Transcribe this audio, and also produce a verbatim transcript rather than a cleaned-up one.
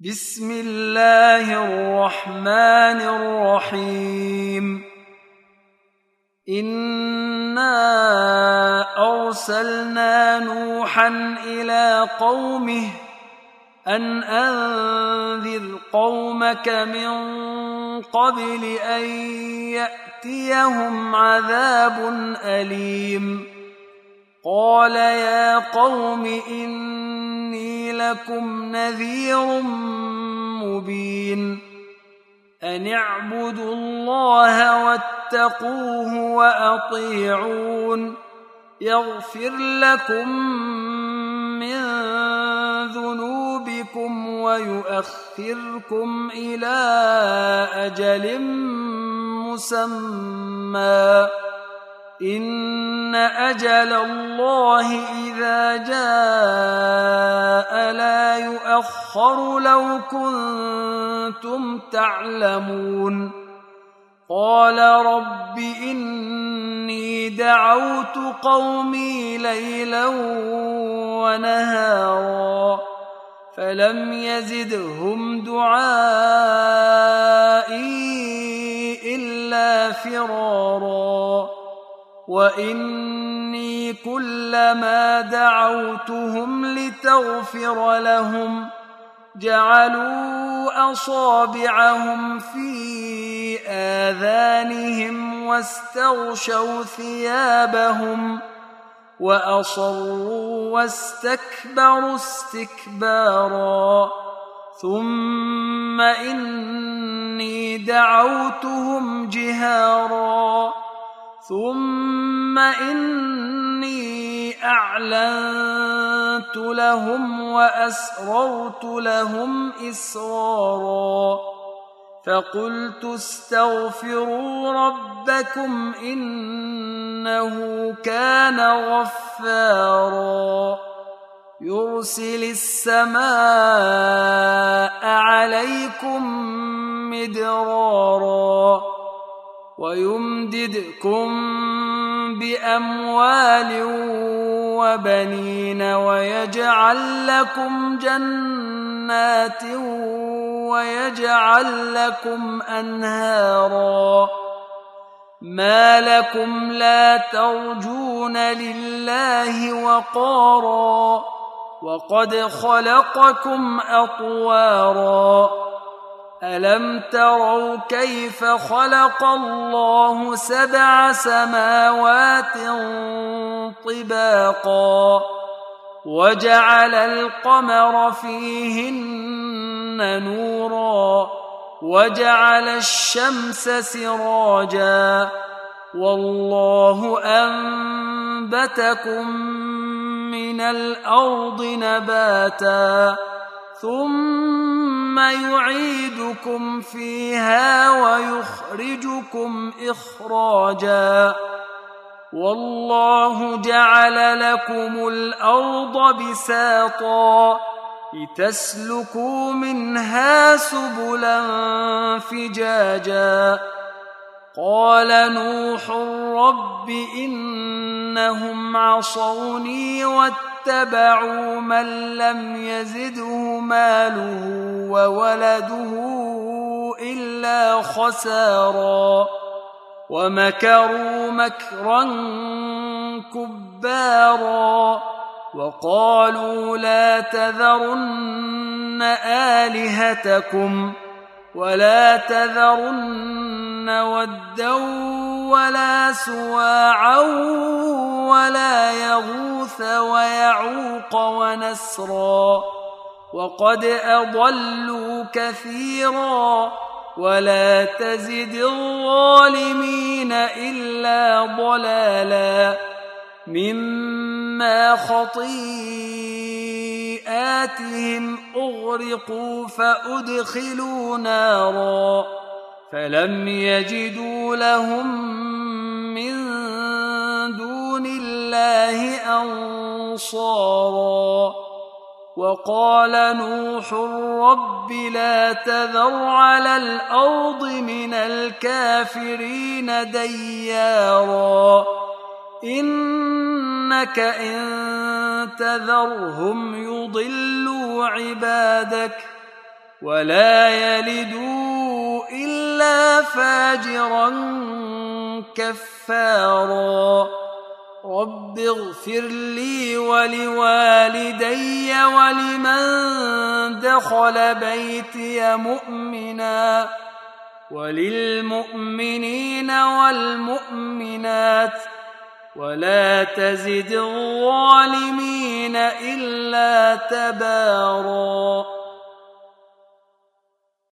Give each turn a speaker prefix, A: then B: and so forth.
A: بسم الله الرحمن الرحيم. إنا أرسلنا نوحا إلى قومه أن أنذر قومك من قبل أن يأتيهم عذاب أليم. قال يا قوم إني لكم نذير مبين. أن اعبدوا الله واتقوه وأطيعون. يغفر لكم من ذنوبكم ويؤخركم إلى أجل مسمى. إن أجل الله إذا جاء لا يؤخر لو كنتم تعلمون. قال رب إني دعوت قومي ليلا ونهارا فلم يزدهم دعائي إلا فرارا. وإني كلما دعوتهم لتغفر لهم جعلوا أصابعهم في آذانهم واستغشوا ثيابهم وأصروا واستكبروا استكبارا. ثم إني دعوتهم جهارا ثم إني أعلنت لهم وأسررت لهم إسرارا. فقلت استغفروا ربكم إنه كان غفارا. يرسل السماء عليكم مدرارا ويمددكم بأموال وبنين ويجعل لكم جنات ويجعل لكم أنهارا. ما لكم لا ترجون لله وقارا وقد خلقكم أطوارا. ألم تروا كيف خلق الله سبع سماوات طباقا وجعل القمر فيهن نورا وجعل الشمس سراجا والله أنبتكم من الأرض نباتا ثم يعيدكم فيها ويخرجكم إخراجا. والله جعل لكم الأرض بساطا لتسلكوا منها سبلا فجاجا. قال نوح رب إنهم عصوني واتبعوا من لم يزده ماله وولده إلا خسارا. ومكروا مكرا كبارا وقالوا لا تذرن آلهتكم ولا تذرن ودا ولا سواعا ولا يغوث ويعوق ونسرا وقد أضلوا كثيرا ولا تزد الظالمين إلا ضلالا. مما خطيئاتهم أغرقوا فأدخلوا نارا فلم يجدوا لهم من دون الله أنصارا. وقال نوح رب لا تذر على الأرض من الكافرين ديارا إنك إن تذرهم يضلوا عبادك ولا يلدوا إلا فاجرا كفارا رب اغفر لي ولوالدي ولمن دخل بيتي مؤمنا وللمؤمنين والمؤمنات ولا تزد الظالمين إلا تباراً.